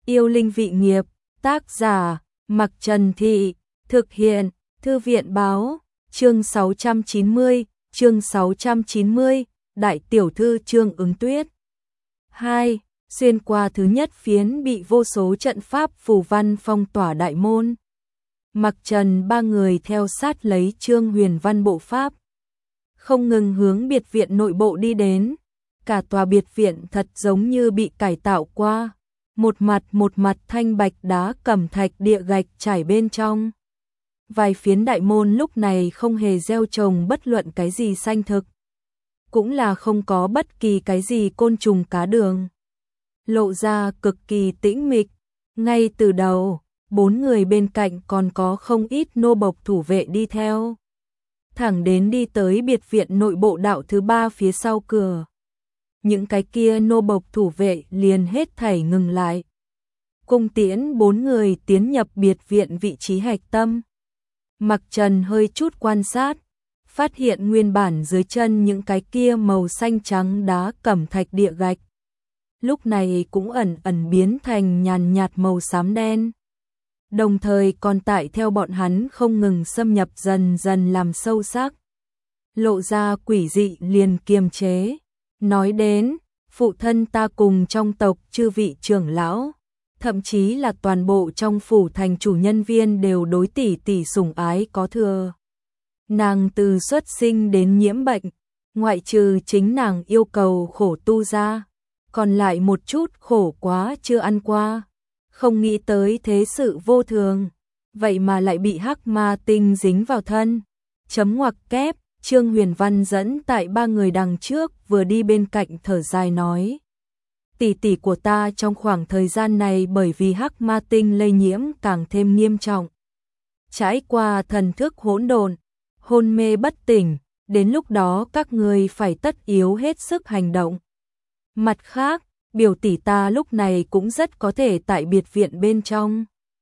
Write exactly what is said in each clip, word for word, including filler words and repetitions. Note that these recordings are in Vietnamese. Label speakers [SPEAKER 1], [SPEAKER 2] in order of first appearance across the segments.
[SPEAKER 1] Yêu linh vị nghiệp, tác giả, Mặc Trần Thị, thực hiện, Thư viện báo, chương sáu trăm chín mươi, chương sáu trăm chín mươi, Đại tiểu thư Trương Ứng Tuyết. hai. Xuyên qua thứ nhất phiến bị vô số trận pháp phù văn phong tỏa đại môn. Mặc Trần ba người theo sát lấy Trương Huyền Văn bộ pháp, không ngừng hướng biệt viện nội bộ đi đến. Cả tòa biệt viện thật giống như bị cải tạo qua, một mặt một mặt thanh bạch đá cẩm thạch địa gạch trải bên trong. Vài phiến đại môn lúc này không hề gieo trồng bất luận cái gì xanh thực, cũng là không có bất kỳ cái gì côn trùng cá đường, lộ ra cực kỳ tĩnh mịch. Ngay từ đầu, bốn người bên cạnh còn có không ít nô bộc thủ vệ đi theo, thẳng đến đi tới biệt viện nội bộ đạo thứ ba phía sau cửa. Những cái kia nô bộc thủ vệ liền hết thảy ngừng lại, cung tiễn bốn người tiến nhập biệt viện vị trí hạch tâm. Mặc Trần hơi chút quan sát, phát hiện nguyên bản dưới chân những cái kia màu xanh trắng đá cẩm thạch địa gạch, lúc này cũng ẩn ẩn biến thành nhàn nhạt màu xám đen, đồng thời còn tại theo bọn hắn không ngừng xâm nhập dần dần làm sâu sắc, lộ ra quỷ dị liền kiềm chế. Nói đến, phụ thân ta cùng trong tộc chư vị trưởng lão, thậm chí là toàn bộ trong phủ thành chủ nhân viên đều đối tỷ tỷ sủng ái có thừa. Nàng từ xuất sinh đến nhiễm bệnh, ngoại trừ chính nàng yêu cầu khổ tu ra, còn lại một chút khổ quá chưa ăn qua. Không nghĩ tới thế sự vô thường, vậy mà lại bị hắc ma tinh dính vào thân. Chấm ngoặc kép, Trương Huyền Văn dẫn tại ba người đằng trước vừa đi bên cạnh thở dài nói. Tỷ tỷ của ta trong khoảng thời gian này bởi vì hắc ma tinh lây nhiễm càng thêm nghiêm trọng. Trải qua thần thức hỗn độn, hôn mê bất tỉnh, đến lúc đó các người phải tất yếu hết sức hành động. Mặt khác, biểu tỷ ta lúc này cũng rất có thể tại biệt viện bên trong.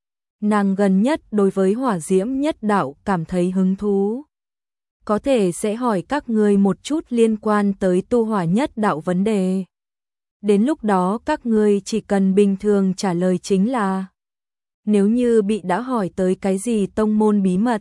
[SPEAKER 1] Nàng gần nhất đối với hỏa diễm nhất đạo cảm thấy hứng thú, có thể sẽ hỏi các người một chút liên quan tới tu hỏa nhất đạo vấn đề. Đến lúc đó các người chỉ cần bình thường trả lời chính là. Nếu như bị đã hỏi tới cái gì tông môn bí mật,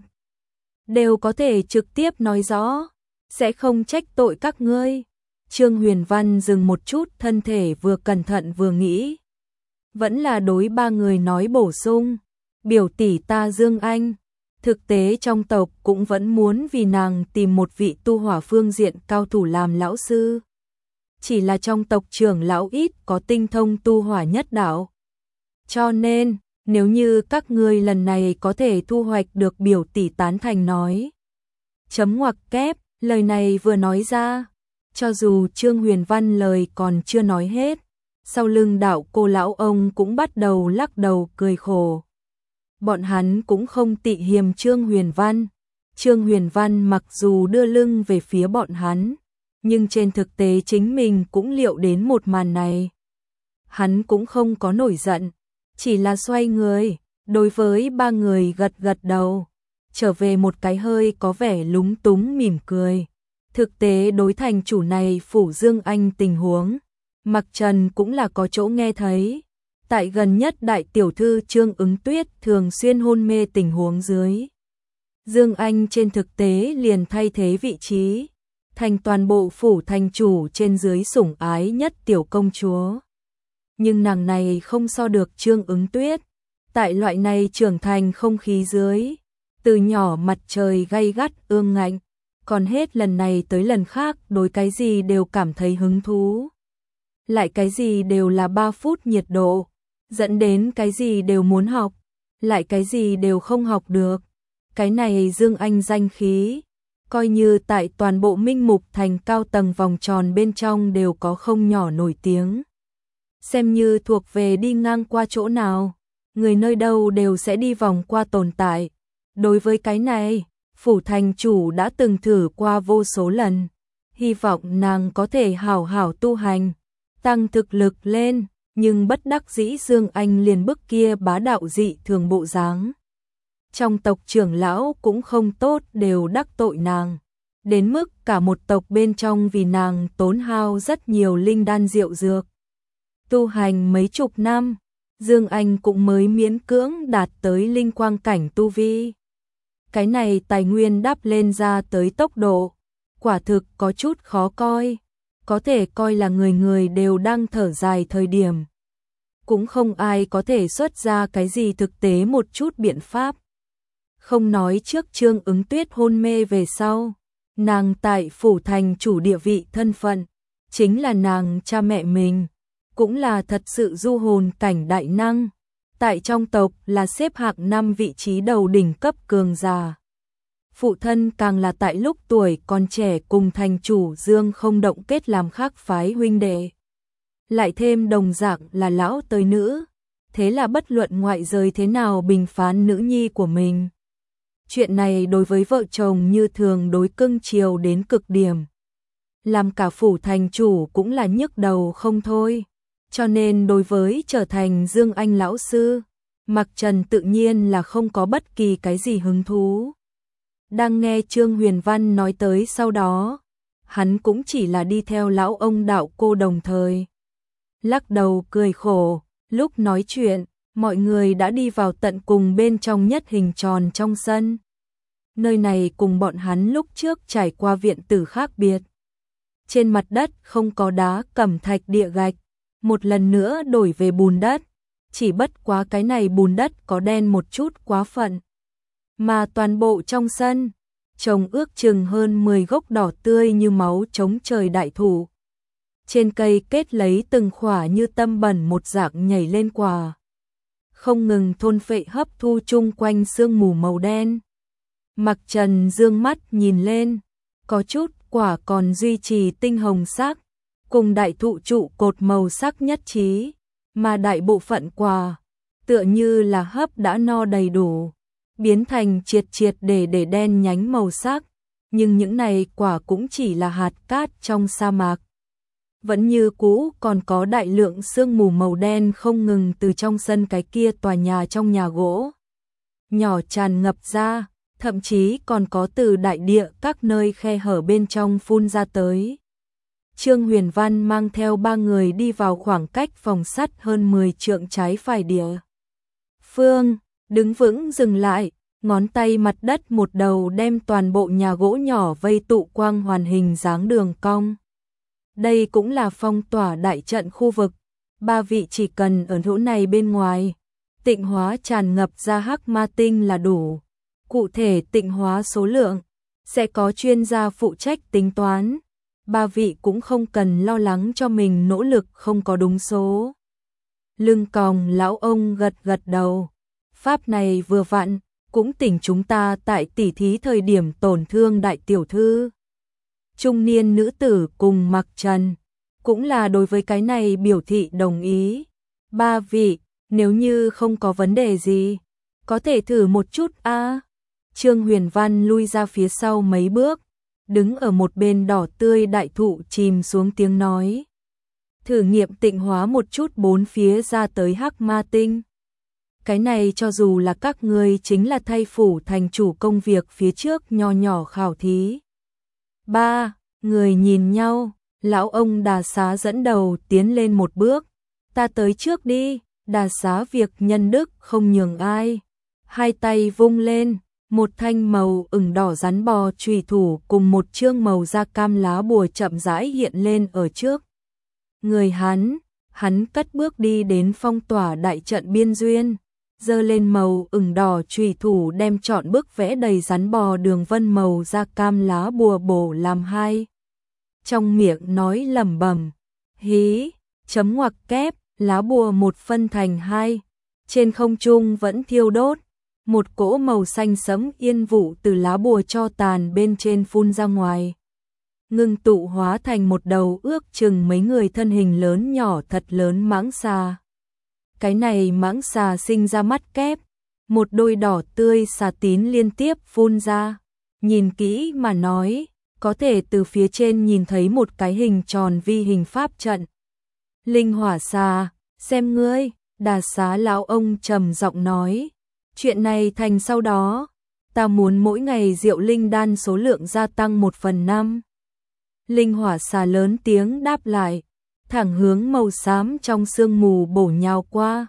[SPEAKER 1] đều có thể trực tiếp nói rõ, sẽ không trách tội các ngươi. Trương Huyền Văn dừng một chút, thân thể vừa cẩn thận vừa nghĩ, vẫn là đối ba người nói bổ sung. Biểu tỷ ta Dương Anh, thực tế trong tộc cũng vẫn muốn vì nàng tìm một vị tu hỏa phương diện cao thủ làm lão sư. Chỉ là trong tộc trưởng lão ít có tinh thông tu hỏa nhất đạo. Cho nên, nếu như các ngươi lần này có thể thu hoạch được biểu tỷ tán thành nói. Chấm ngoặc kép, lời này vừa nói ra, cho dù Trương Huyền Văn lời còn chưa nói hết, sau lưng đạo cô lão ông cũng bắt đầu lắc đầu cười khổ. Bọn hắn cũng không tị hiềm Trương Huyền Văn. Trương Huyền Văn mặc dù đưa lưng về phía bọn hắn, nhưng trên thực tế chính mình cũng liệu đến một màn này. Hắn cũng không có nổi giận, chỉ là xoay người, đối với ba người gật gật đầu, trở về một cái hơi có vẻ lúng túng mỉm cười. Thực tế đối thành chủ này phủ Dương Anh tình huống, Mặc Trần cũng là có chỗ nghe thấy. Tại gần nhất đại tiểu thư Trương Ứng Tuyết thường xuyên hôn mê tình huống dưới, Dương Anh trên thực tế liền thay thế vị trí, thành toàn bộ phủ thành chủ trên dưới sủng ái nhất tiểu công chúa. Nhưng nàng này không so được Trương Ứng Tuyết, tại loại này trưởng thành không khí dưới, từ nhỏ mặt trời gay gắt ương ngạnh, còn hết lần này tới lần khác đối cái gì đều cảm thấy hứng thú. Lại cái gì đều là ba phút nhiệt độ, dẫn đến cái gì đều muốn học, lại cái gì đều không học được. Cái này Dương Anh danh khí, coi như tại toàn bộ Minh Mục thành cao tầng vòng tròn bên trong đều có không nhỏ nổi tiếng. Xem như thuộc về đi ngang qua chỗ nào, người nơi đâu đều sẽ đi vòng qua tồn tại. Đối với cái này, phủ thành chủ đã từng thử qua vô số lần, hy vọng nàng có thể hảo hảo tu hành, tăng thực lực lên. Nhưng bất đắc dĩ Dương Anh liền bức kia bá đạo dị thường bộ dáng. Trong tộc trưởng lão cũng không tốt đều đắc tội nàng, đến mức cả một tộc bên trong vì nàng tốn hao rất nhiều linh đan rượu dược. Tu hành mấy chục năm, Dương Anh cũng mới miễn cưỡng đạt tới linh quang cảnh tu vi. Cái này tài nguyên đắp lên ra tới tốc độ, quả thực có chút khó coi, có thể coi là người người đều đang thở dài thời điểm. Cũng không ai có thể xuất ra cái gì thực tế một chút biện pháp. Không nói trước Trương Ứng Tuyết hôn mê về sau, nàng tại phủ thành chủ địa vị thân phận, chính là nàng cha mẹ mình, cũng là thật sự du hồn cảnh đại năng, tại trong tộc là xếp hạng năm vị trí đầu đỉnh cấp cường giả. Phụ thân càng là tại lúc tuổi còn trẻ cùng thành chủ Dương Không Động kết làm khác phái huynh đệ. Lại thêm đồng dạng là lão tới nữ, thế là bất luận ngoại giới thế nào bình phán nữ nhi của mình. Chuyện này đối với vợ chồng như thường đối cưng chiều đến cực điểm. Làm cả phủ thành chủ cũng là nhức đầu không thôi. Cho nên đối với trở thành Dương Anh lão sư, Mạc Trần tự nhiên là không có bất kỳ cái gì hứng thú. Đang nghe Trương Huyền Văn nói tới sau đó, hắn cũng chỉ là đi theo lão ông đạo cô đồng thời. Lắc đầu cười khổ, lúc nói chuyện, mọi người đã đi vào tận cùng bên trong nhất hình tròn trong sân. Nơi này cùng bọn hắn lúc trước trải qua viện tử khác biệt. Trên mặt đất không có đá cẩm thạch địa gạch, một lần nữa đổi về bùn đất, chỉ bất quá cái này bùn đất có đen một chút quá phận. Mà toàn bộ trong sân, trồng ước chừng hơn mười gốc đỏ tươi như máu chống trời đại thụ. Trên cây kết lấy từng khỏa như tâm bẩn một dạng nhảy lên quả. Không ngừng thôn phệ hấp thu chung quanh sương mù màu đen. Mạc Trần dương mắt nhìn lên, có chút quả còn duy trì tinh hồng sắc, cùng đại thụ trụ cột màu sắc nhất trí, mà đại bộ phận quả, tựa như là hấp đã no đầy đủ, biến thành triệt triệt để để đen nhánh màu sắc, nhưng những này quả cũng chỉ là hạt cát trong sa mạc. Vẫn như cũ còn có đại lượng sương mù màu đen không ngừng từ trong sân cái kia tòa nhà trong nhà gỗ nhỏ tràn ngập ra, thậm chí còn có từ đại địa các nơi khe hở bên trong phun ra tới. Trương Huyền Văn mang theo ba người đi vào khoảng cách phòng sắt hơn mười trượng trái phải địa phương, đứng vững dừng lại, ngón tay mặt đất một đầu đem toàn bộ nhà gỗ nhỏ vây tụ quang hoàn hình dáng đường cong. Đây cũng là phong tỏa đại trận khu vực, ba vị chỉ cần ở chỗ này bên ngoài, tịnh hóa tràn ngập ra hắc ma tinh là đủ. Cụ thể tịnh hóa số lượng, sẽ có chuyên gia phụ trách tính toán, ba vị cũng không cần lo lắng cho mình nỗ lực không có đúng số. Lưng còng lão ông gật gật đầu, pháp này vừa vặn, cũng tỉnh chúng ta tại tỉ thí thời điểm tổn thương đại tiểu thư. Trung niên nữ tử cùng Mạc Trần, cũng là đối với cái này biểu thị đồng ý. Ba vị, nếu như không có vấn đề gì, có thể thử một chút a. À. Trương Huyền Văn lui ra phía sau mấy bước, đứng ở một bên đỏ tươi đại thụ chìm xuống tiếng nói. Thử nghiệm tịnh hóa một chút bốn phía ra tới hắc ma tinh. Cái này cho dù là các ngươi chính là thay phủ thành chủ công việc phía trước nho nhỏ khảo thí. Ba, người nhìn nhau, lão ông Đà Xá dẫn đầu tiến lên một bước. Ta tới trước đi, Đà Xá việc nhân đức không nhường ai. Hai tay vung lên, một thanh màu ửng đỏ rắn bò chùy thủ cùng một chương màu da cam lá bùa chậm rãi hiện lên ở trước. Người hắn, hắn cất bước đi đến phong tỏa đại trận biên duyên, giơ lên màu ửng đỏ chùy thủ đem trọn bức vẽ đầy rắn bò đường vân màu da cam lá bùa bổ làm hai. Trong miệng nói lẩm bẩm, hí, chấm ngoặc kép, lá bùa một phân thành hai, trên không trung vẫn thiêu đốt. Một cỗ màu xanh sẫm yên vụ từ lá bùa cho tàn bên trên phun ra ngoài. Ngưng tụ hóa thành một đầu ước chừng mấy người thân hình lớn nhỏ thật lớn mãng xà. Cái này mãng xà sinh ra mắt kép, một đôi đỏ tươi xà tín liên tiếp phun ra. Nhìn kỹ mà nói, có thể từ phía trên nhìn thấy một cái hình tròn vi hình pháp trận. Linh hỏa xà, xem ngươi, Đà Xá lão ông trầm giọng nói. Chuyện này thành sau đó, ta muốn mỗi ngày rượu linh đan số lượng gia tăng một phần năm. Linh hỏa xà lớn tiếng đáp lại, thẳng hướng màu xám trong sương mù bổ nhào qua.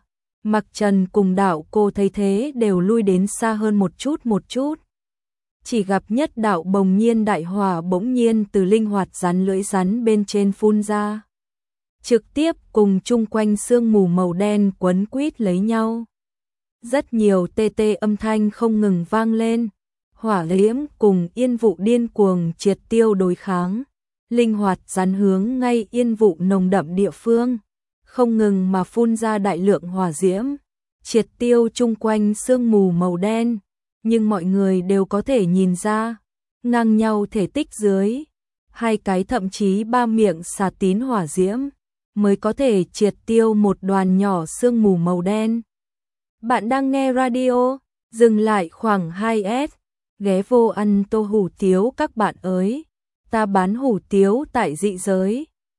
[SPEAKER 1] Mặc Trần cùng đạo cô thấy thế đều lui đến xa hơn một chút một chút. Chỉ gặp nhất đạo bồng nhiên đại hỏa bỗng nhiên từ linh hoạt rắn lưỡi rắn bên trên phun ra. Trực tiếp cùng chung quanh sương mù màu đen quấn quýt lấy nhau. Rất nhiều tê tê âm thanh không ngừng vang lên. Hỏa diễm cùng yên vụ điên cuồng triệt tiêu đối kháng. Linh hoạt rắn hướng ngay yên vụ nồng đậm địa phương. Không ngừng mà phun ra đại lượng hỏa diễm. Triệt tiêu chung quanh sương mù màu đen. Nhưng mọi người đều có thể nhìn ra. Ngang nhau thể tích dưới. Hai cái thậm chí ba miệng xà tín hỏa diễm. Mới có thể triệt tiêu một đoàn nhỏ sương mù màu đen. Bạn đang nghe radio, dừng lại khoảng hai S, ghé vô ăn tô hủ tiếu các bạn ơi, ta bán hủ tiếu tại dị giới,